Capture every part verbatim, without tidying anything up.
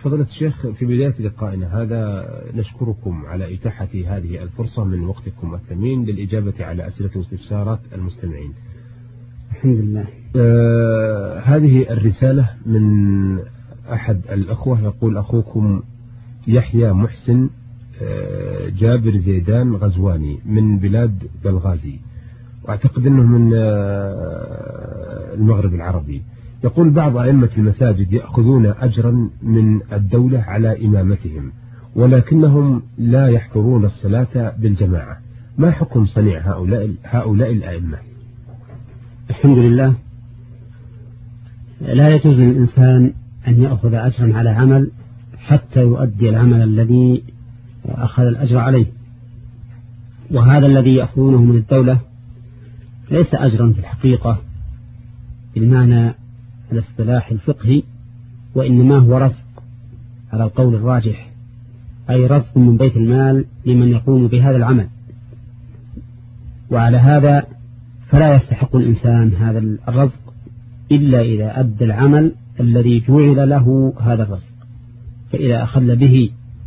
فضيلة الشيخ، في بداية لقائنا هذا نشكركم على إتاحة هذه الفرصة من وقتكم الثمين للإجابة على أسئلة واستفسارات المستمعين. الحمد لله. آه هذه الرسالة من أحد الأخوة، يقول: أخوكم يحيى محسن آه جابر زيدان غزواني من بلاد بلغازي، وأعتقد أنه من آه المغرب العربي. يقول: بعض أئمة المساجد يأخذون أجرا من الدولة على إمامتهم، ولكنهم لا يحضرون الصلاة بالجماعة، ما حكم صنيع هؤلاء هؤلاء الأئمة؟ الحمد لله. لا يجوز للإنسان أن يأخذ أجرا على عمل حتى يؤدي العمل الذي أخذ الأجر عليه، وهذا الذي يأخذونه من الدولة ليس أجرا في الحقيقة بالمعنى الاصطلاح الفقهي، وإنما هو رزق على القول الراجح، أي رزق من بيت المال لمن يقوم بهذا العمل. وعلى هذا فلا يستحق الإنسان هذا الرزق إلا إذا أدى العمل الذي جعل له هذا الرزق، فإذا أخل به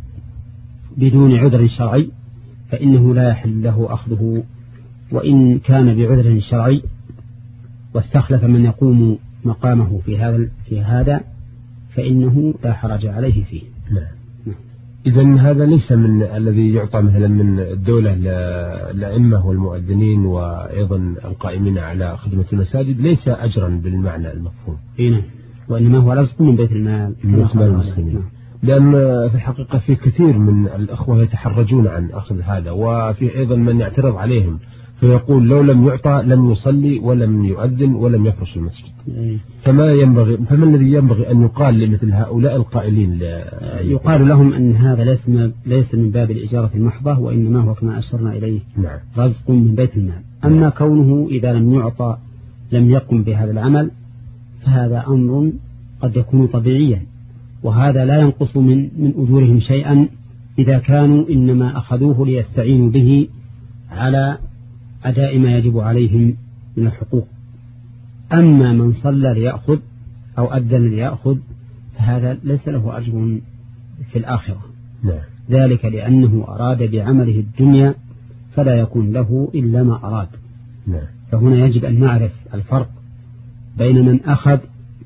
بدون عذر شرعي فإنه لا يحل له أخذه، وإن كان بعذر شرعي واستخلف من يقوم مقامه في هذا في هذا فإنه لا حرج عليه فيه. نعم. إذن هذا ليس من الذي يعطى مثلا من الدولة للأئمة والمؤذنين وأيضا القائمين على خدمة المساجد، ليس أجرا بالمعنى المفهوم. نعم، وإنما هو رزق من بيت المال من بيت المال المسلمين. لأن في الحقيقة في كثير من الأخوة يتحرجون عن أخذ هذا، وفي أيضا من يعترض عليهم فيقول: لو لم يعطى لم يصلي ولم يؤذن ولم يفرش المسجد. فما ينبغي فما الذي ينبغي أن يقال لمثل هؤلاء القائلين؟ يقال لهم أن هذا ليس ليس من باب الإجارة المحضة، وإنما هو كما أشرنا إليه نعم. رزق من بيت المال. أما كونه إذا لم يعطى لم يقم بهذا العمل فهذا أمر قد يكون طبيعيا، وهذا لا ينقص من من أجورهم شيئا إذا كانوا إنما أخذوه ليستعينوا به على أداء ما يجب عليهم من الحقوق. أما من صلى ليأخذ أو أذن ليأخذ فهذا ليس له أجر في الآخرة. نعم. ذلك لأنه أراد بعمله الدنيا فلا يكون له إلا ما أراد. نعم. فهنا يجب أن نعرف الفرق بين من أخذ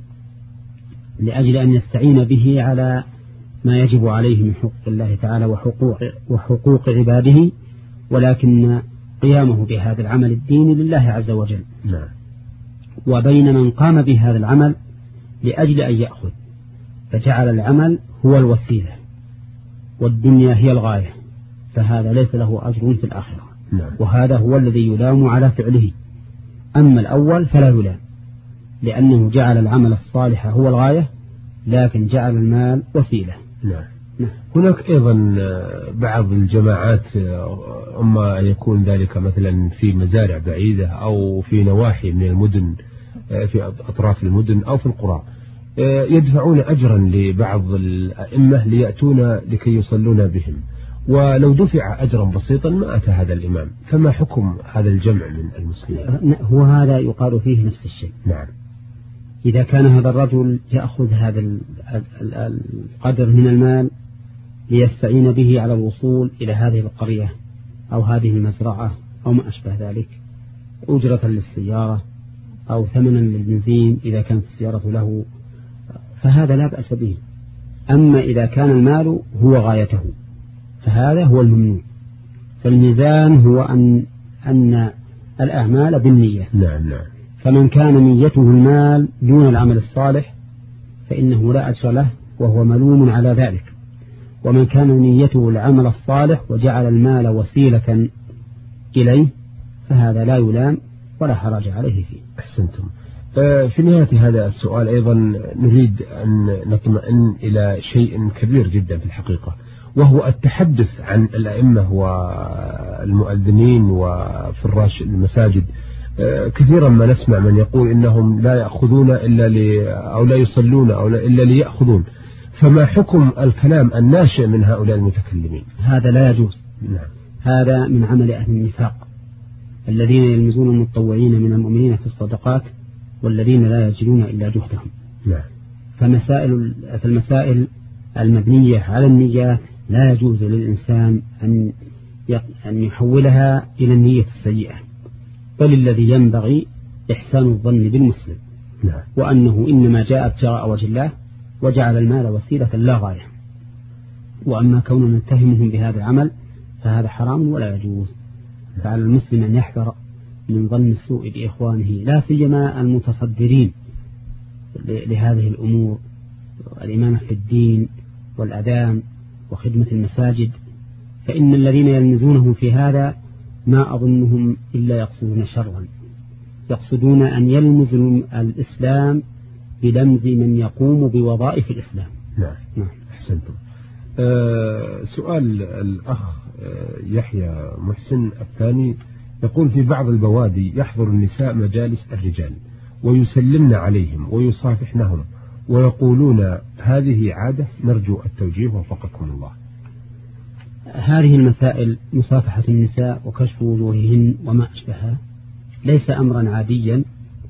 لأجل أن يستعين به على ما يجب عليه من حقوق الله تعالى وحقوق, وحقوق عباده، ولكن قيامه بهذا العمل الديني لله عز وجل. نعم. وبين من قام بهذا العمل لأجل أن يأخذ فجعل العمل هو الوسيلة والدنيا هي الغاية، فهذا ليس له أجر في الآخرة. نعم. وهذا هو الذي يلام على فعله. أما الأول فلا يلام، لأنه جعل العمل الصالح هو الغاية لكن جعل المال وسيلة. نعم. نعم. هناك أيضا بعض الجماعات أما يكون ذلك مثلا في مزارع بعيدة أو في نواحي من المدن، في أطراف المدن أو في القرى، يدفعون أجرا لبعض الأئمة ليأتون لكي يصلون بهم، ولو دفع أجرا بسيطا ما أتى هذا الإمام، فما حكم هذا الجمع من المسلمين؟ هو هذا يقال فيه نفس الشيء. نعم. إذا كان هذا الرجل يأخذ هذا القدر من المال ليستعين به على الوصول إلى هذه القرية أو هذه المزرعة أو ما أشبه ذلك، أجرة للسيارة أو ثمنا للبنزين إذا كانت السيارة له، فهذا لا بأس به. أما إذا كان المال هو غايته فهذا هو الممنوع. فالميزان هو أن أن الأعمال بالنية. نعم نعم. فمن كان نيته المال دون العمل الصالح فإنه لا أجر له وهو ملوم على ذلك، ومن كان نيته العمل الصالح وجعل المال وسيلة إليه فهذا لا يلام ولا حرج عليه فيه. أحسنتم. في نهاية هذا السؤال أيضا نريد أن نطمئن إلى شيء كبير جدا في الحقيقة، وهو التحدث عن الأئمة والمؤذنين وفراش المساجد. كثيرا ما نسمع من يقول إنهم لا يأخذون إلا ل أو لا يصلون أو إلا ليأخذون، فما حكم الكلام الناشئ من هؤلاء المتكلمين؟ هذا لا يجوز. نعم. هذا من عمل أهل النفاق الذين يلمزون المتطوعين من المؤمنين في الصدقات والذين لا يجدون إلا جهدهم. نعم. فمسائل فالمسائل المبنية على النيات لا يجوز للإنسان أن أن يحولها إلى النية السيئة، بل الذي ينبغي إحسان الظن بالمسلم، نعم. وأنه إنما جاء ابتغاء وجه الله وجعل المال وسيلة لا غاية. وأما كوننا نتهمهم بهذا العمل فهذا حرام ولا يجوز. فعلى المسلم أن يحذر من ظن السوء بإخوانه، لا سيما المتصدرين لهذه الأمور، الإمامة في الدين والأذان وخدمة المساجد، فإن الذين يلمزونهم في هذا ما أظنهم إلا يقصدون شرا، يقصدون أن يلمزوا الإسلام بلمز من يقوم بوظائف الإسلام. نعم, نعم. أحسنتم. أه سؤال الأخ يحيى محسن الثاني يقول: في بعض البوادي يحضر النساء مجالس الرجال ويسلمن عليهم ويصافحنهم ويقولون هذه عادة، نرجو التوجيه وفقكم الله. هذه المسائل مصافحة النساء وكشف وجوههن وما أشبهها ليس أمرا عاديا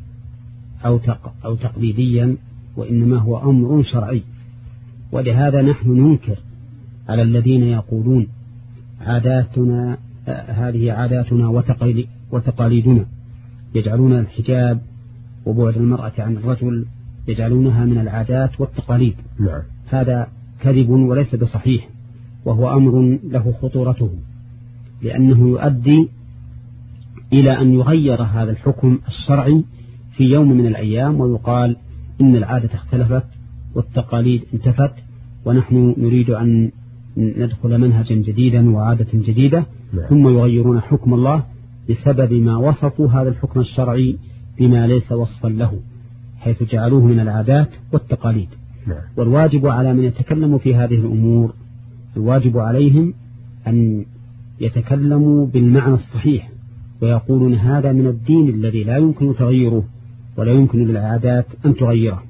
أو أو تقليديا، وإنما هو أمر شرعي. ولهذا نحن ننكر على الذين يقولون عاداتنا هذه عاداتنا وتقاليدنا، يجعلون الحجاب وبعد المرأة عن الرجل يجعلونها من العادات والتقاليد. نعم. هذا كذب وليس بصحيح، وهو أمر له خطورته، لأنه يؤدي إلى أن يغير هذا الحكم الشرعي في يوم من الأيام، ويقال إن العادة اختلفت والتقاليد انتفت، ونحن نريد أن ندخل منهجا جديدا وعادة جديدة. نعم. ثم يغيرون حكم الله بسبب ما وصفوا هذا الحكم الشرعي بما ليس وصفا له، حيث جعلوه من العادات والتقاليد. نعم. والواجب على من يتكلم في هذه الأمور، الواجب عليهم أن يتكلموا بالمعنى الصحيح، ويقولون هذا من الدين الذي لا يمكن تغييره ولا يمكن للعادات أن تغيره.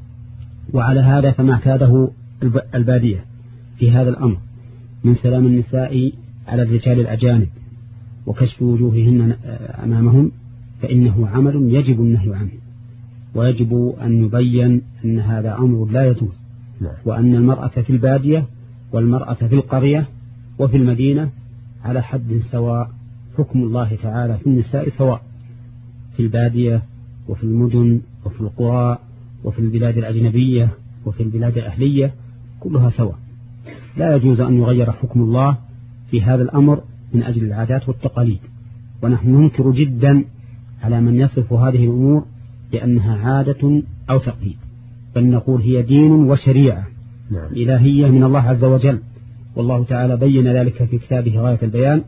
وعلى هذا فما اعتاده البادية في هذا الأمر من سلام النساء على الرجال الأجانب وكشف وجوههن أمامهم، فإنه عمل يجب النهي عنه، ويجب أن يبين أن هذا أمر لا يجوز. نعم. وأن المرأة في البادية والمرأة في القرية وفي المدينة على حد سواء، حكم الله تعالى في النساء سواء في البادية وفي المدن وفي القرى وفي البلاد الأجنبية وفي البلاد الأهلية، كلها سواء. لا يجوز أن يغير حكم الله في هذا الأمر من أجل العادات والتقاليد. ونحن ننكر جدا على من يصف هذه الأمور بأنها عادة أو تقليد، بل نقول هي دين وشريعة. نعم. إلهية من الله عز وجل، والله تعالى بين ذلك في كتابه غاية البيان،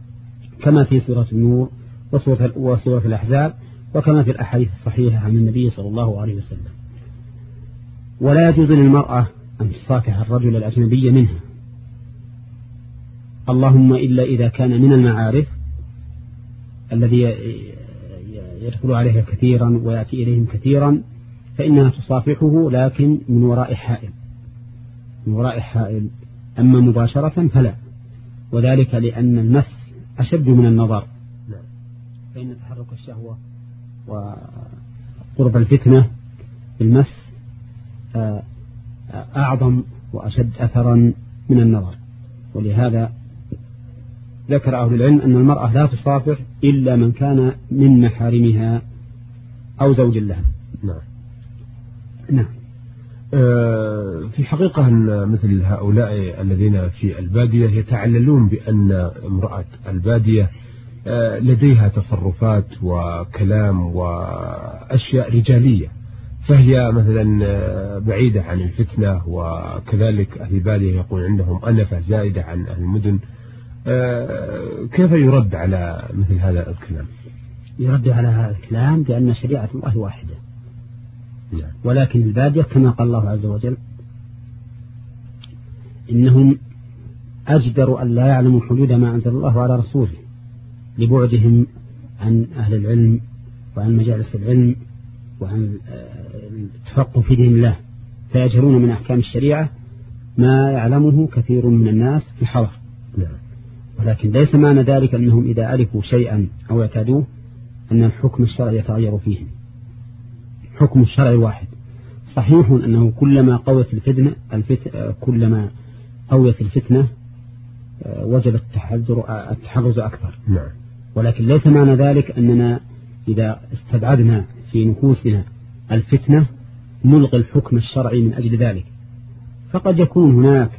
كما في سورة النور وسورة, وسورة الأحزاب، وكما في الأحاديث الصحيحة عن النبي صلى الله عليه وسلم. ولا يجوز للمرأة أن تصافح الرجل الأجنبي منها، اللهم إلا إذا كان من المعارف الذي يدخل عليها كثيرا ويأتي إليهم كثيرا، فإنها تصافحه لكن من وراء حائل من وراء حائل أما مباشرة فلا، وذلك لأن المس أشد من النظر، فإن تحرك الشهوة وقرب الفتنة بالمس أعظم وأشد أثرا من النظر. ولهذا ذكر أهل العلم أن المرأة لا تصافح إلا من كان من محارمها أو زوج لها. نعم. نعم. في حقيقة أن مثل هؤلاء الذين في البادية يتعللون بأن امرأة البادية لديها تصرفات وكلام وأشياء رجالية، فهي مثلا بعيدة عن الفتنة، وكذلك أهل البادية يقول عندهم أنفة زائدة عن أهل المدن. كيف يرد على مثل هذا الكلام؟ يرد على هذا الكلام بأن شريعة الله واحدة. يعني. ولكن البادية كما قال الله عز وجل إنهم أجدر أن لا يعلموا حدود ما أنزل الله على رسوله لبعدهم عن أهل العلم وعن مجالس العلم وعن التفقه في دين الله، فيجهلون من أحكام الشريعة ما يعلمه كثير من الناس في الحضر. ولكن ليس معنى ذلك أنهم إذا عرفوا شيئا أو اعتادوه أن الحكم الشرعي يتغير فيهم. حكم الشرع واحد، صحيح أنه كلما قوت الفتنة الفت... كلما قويت الفتنة وجب التحذر التحرز أكثر. نعم. ولكن ليس معنى ذلك أننا إذا استبعدنا في نفوسنا الفتنة نلغي الحكم الشرعي من أجل ذلك، فقد يكون هناك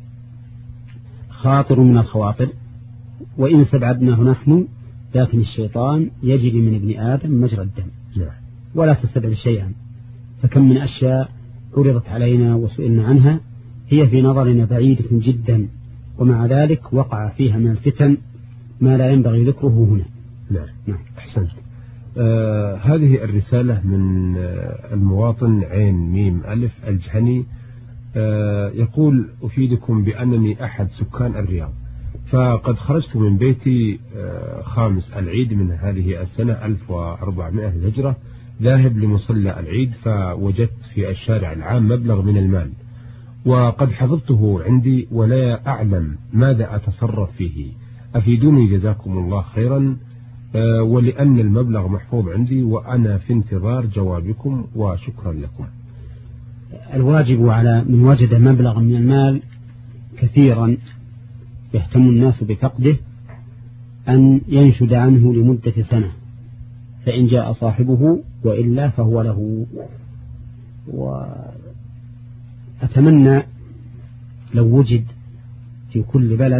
خاطر من الخواطر وإن استبعدناه نحن، لكن الشيطان يجري من ابن آدم مجرى الدم. نعم. ولا تستبعد شيئا، فكم من أشياء عرضت علينا وسئلنا عنها هي في نظرنا بعيدة جدا، ومع ذلك وقع فيها من الفتن ما لا ينبغي ذكره هنا. نعم. نعم. أحسنت. آه هذه الرسالة من آه المواطن عين ميم ألف الجهني، آه يقول: أفيدكم بأنني أحد سكان الرياض، فقد خرجت من بيتي آه خامس العيد من هذه السنة ألف وأربعمائة الهجرة ذاهب لمصلى العيد، فوجدت في الشارع العام مبلغ من المال وقد حفظته عندي ولا أعلم ماذا أتصرف فيه، أفيدوني جزاكم الله خيرا، أه ولأن المبلغ محفوظ عندي وأنا في انتظار جوابكم وشكرا لكم. الواجب على من وجد مبلغا من المال كثيرا يهتم الناس بفقده أن ينشد عنه لمدة سنة، فإن جاء صاحبه وإلا فهو له. وأتمنى لو وجد في كل بلد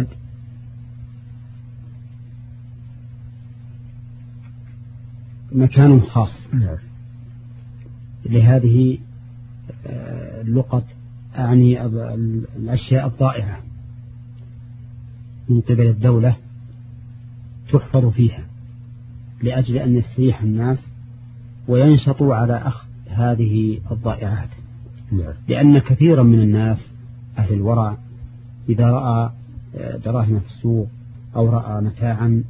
مكان خاص لهذه اللقط، أعني الأشياء الضائعة من قبل الدولة تحفظ فيها لأجل أن يستريح الناس وينشطوا على أخذ هذه الضائعات. لأن كثيرا من الناس أهل الورع إذا رأى دراهم في السوق أو رأى متاعا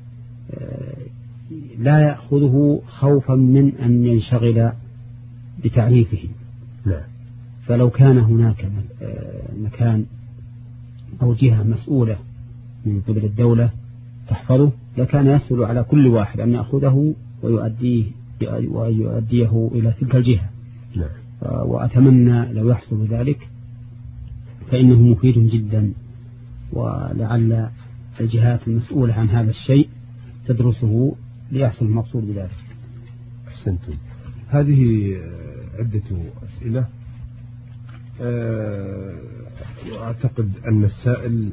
لا يأخذه خوفا من أن ينشغل بتعريفه. فلو كان هناك مكان أو جهة مسؤولة من قبل الدولة تحفظه لكان يسهل على كل واحد أن يأخذه ويؤديه ويؤديه إلى تلك الجهة. وأتمنى لو يحصل ذلك فإنه مفيد جدا، ولعل الجهات المسؤولة عن هذا الشيء تدرسه ليحصل المقصود بذلك. أحسنتم. هذه عدة أسئلة، وأعتقد أن السائل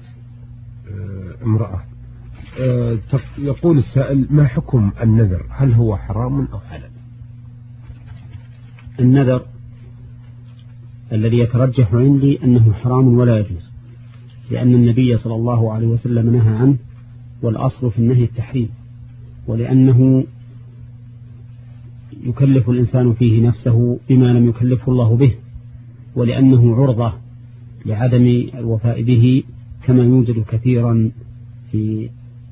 امرأة. يقول السائل: ما حكم النذر؟ هل هو حرام أو حلال؟ النذر الذي يترجح عندي أنه حرام ولا يجوز، لأن النبي صلى الله عليه وسلم نهى عنه، والأصل في النهي التحريم، ولأنه يكلف الإنسان فيه نفسه بما لم يكلفه الله به، ولأنه عرضة لعدم الوفاء به، كما يوجد كثيرا في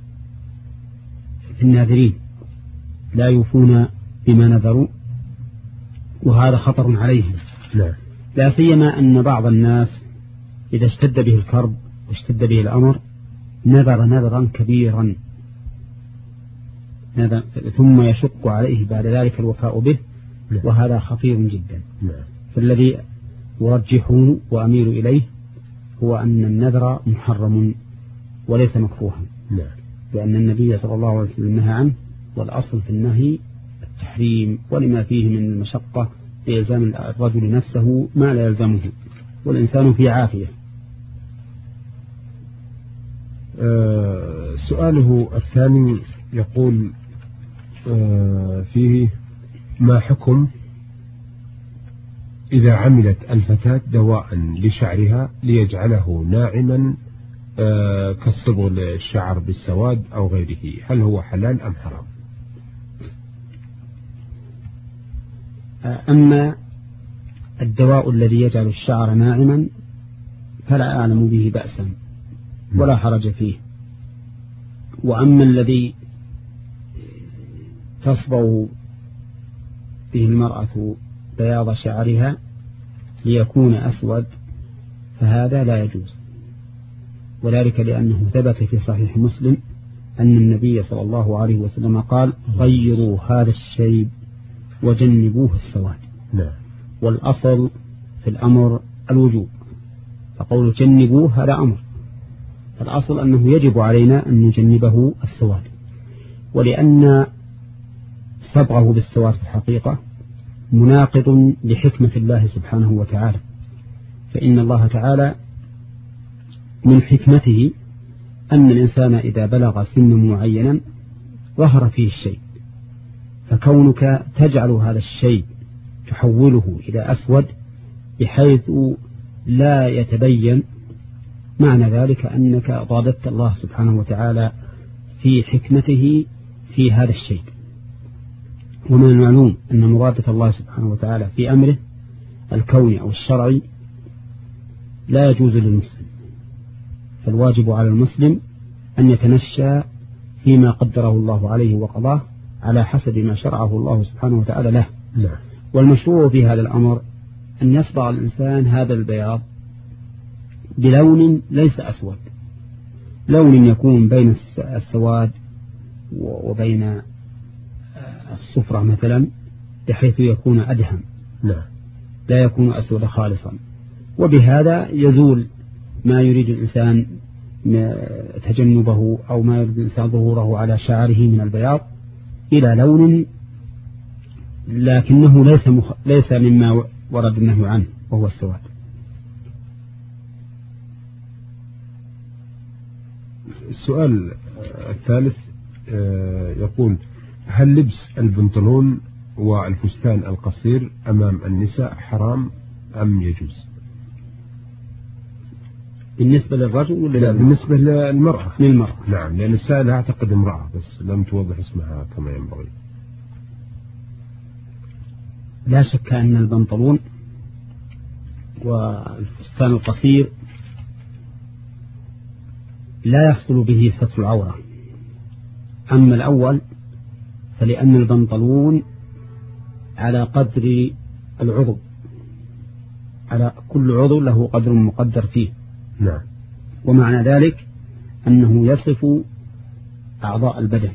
في الناذرين لا يوفون بما نذروا، وهذا خطر عليهم. لا سيما أن بعض الناس إذا اشتد به الكرب واشتد به الأمر نذر نذرا كبيرا ثم يشق عليه بعد ذلك الوفاء به، وهذا خطير جدا. فالذي أرجحه وأميل إليه هو أن النذر محرم وليس مكروها، لأن النبي صلى الله عليه وسلم نهى عنه، والأصل في النهي التحريم، ولما فيه من المشقة لإلزام الرجل نفسه ما لا يلزمه، والإنسان في عافية. أه سؤاله الثاني يقول أه فيه: ما حكم إذا عملت الفتاة دواء لشعرها ليجعله ناعما أه كالصبغ للشعر بالسواد أو غيره، هل هو حلال أم حرام؟ أما الدواء الذي يجعل الشعر ناعما فلا أعلم به بأسا ولا حرج فيه. وأما الذي تصبغ به المرأة بياض شعرها ليكون أسود فهذا لا يجوز، وذلك لأنه ثبت في صحيح مسلم أن النبي صلى الله عليه وسلم قال: غيروا هذا الشيب وجنبوه السواد. والأصل في الأمر الوجوب، فقول جنبوه هذا أمر، الأصل أنه يجب علينا أن نجنبه السواد، ولأن صبغه بالسواد في الحقيقة مناقض لحكمة الله سبحانه وتعالى، فإن الله تعالى من حكمته أن الإنسان إذا بلغ سنا معينا ظهر فيه الشيء، فكونك تجعل هذا الشيء تحوله إلى أسود بحيث لا يتبين، معنى ذلك أنك ضادت الله سبحانه وتعالى في حكمته في هذا الشيء. ومن المعلوم أن مرادة الله سبحانه وتعالى في أمره الكوني أو الشرعي لا يجوز للمسلم، فالواجب على المسلم أن يتنشى فيما قدره الله عليه وقضاه على حسب ما شرعه الله سبحانه وتعالى له. لا. والمشروع في هذا الأمر أن يصبغ الإنسان هذا البياض بلون ليس أسود، لون يكون بين السواد وبين الصفرة مثلا، بحيث يكون أدهم، لا, لا يكون أسود خالصا، وبهذا يزول ما يريد الإنسان تجنبه أو ما يريد الإنسان ظهوره على شعره من البياض إلى لون لكنه ليس, مخ... ليس مما ورد النهي عنه وهو السواد. السؤال الثالث يقول: هل لبس البنطلون والفستان القصير أمام النساء حرام أم يجوز؟ بالنسبة للرجل ولا لا، بالنسبة للمرأة. للمرأة. نعم، لأن السائل أعتقد امرأة بس لم توضح اسمها كما ينبغي. لا شك أن البنطلون والفستان القصير لا يحصل به ستر العورة. أما الأول فلأن البنطلون على قدر العضو، على كل عضو له قدر مقدر فيه. نعم. ومعنى ذلك أنه يصف أعضاء البدن،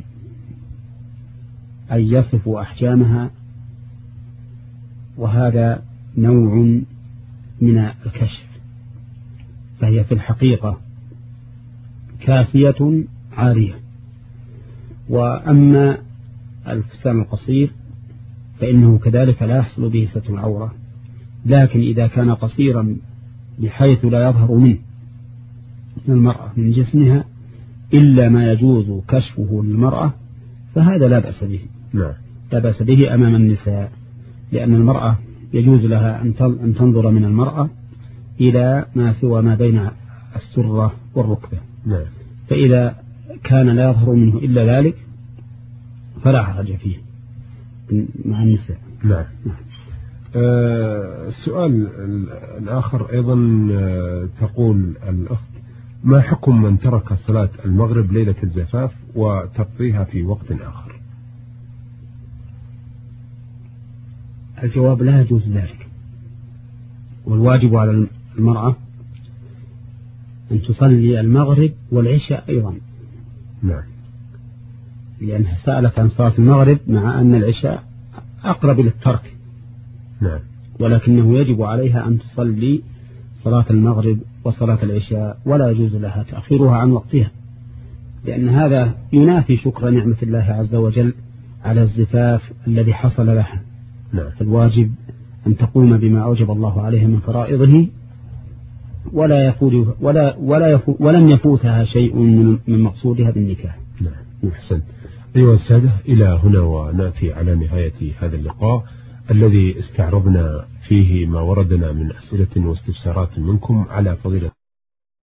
أي يصف أحجامها، وهذا نوع من الكشف، فهي في الحقيقة كاسية عارية. وأما الفستان القصير فإنه كذلك لا يحصل به ستر العورة، لكن إذا كان قصيرا بحيث لا يظهر منه المرأة من جسمها إلا ما يجوز كشفه للمرأة فهذا لا بأس به. نعم. لا بأس به أمام النساء، لأن المرأة يجوز لها أن تنظر من المرأة إلى ما سوى ما بين السرة والركبة. نعم. فإذا كان لا يظهر منه إلا ذلك فلا حرج فيه مع النساء. نعم. نعم. آه السؤال الآخر أيضا آه تقول الأخت: ما حكم من ترك صلاة المغرب ليلة الزفاف وتقضيها في وقت آخر؟ الجواب: لا يجوز ذلك، والواجب على المرأة أن تصلي المغرب والعشاء أيضا. نعم. لأنها سألت عن صلاة المغرب مع أن العشاء أقرب للترك. نعم. ولكنه يجب عليها أن تصلي صلاة المغرب وصلاة العشاء، ولا يجوز لها تأخيرها عن وقتها، لأن هذا ينافي شكر نعمة الله عز وجل على الزفاف الذي حصل لها. نعم. فالواجب أن تقوم بما أوجب الله عليها من فرائضه، ولا يفوت ولا ولا يفوت ولم يفوتها شيء من مقصودها بالنكاح. نعم. أحسن. أيها السادة، إلى هنا ونأتي على نهاية هذا اللقاء الذي استعرضنا فيه ما وردنا من أسئلة واستفسارات منكم على فضيلة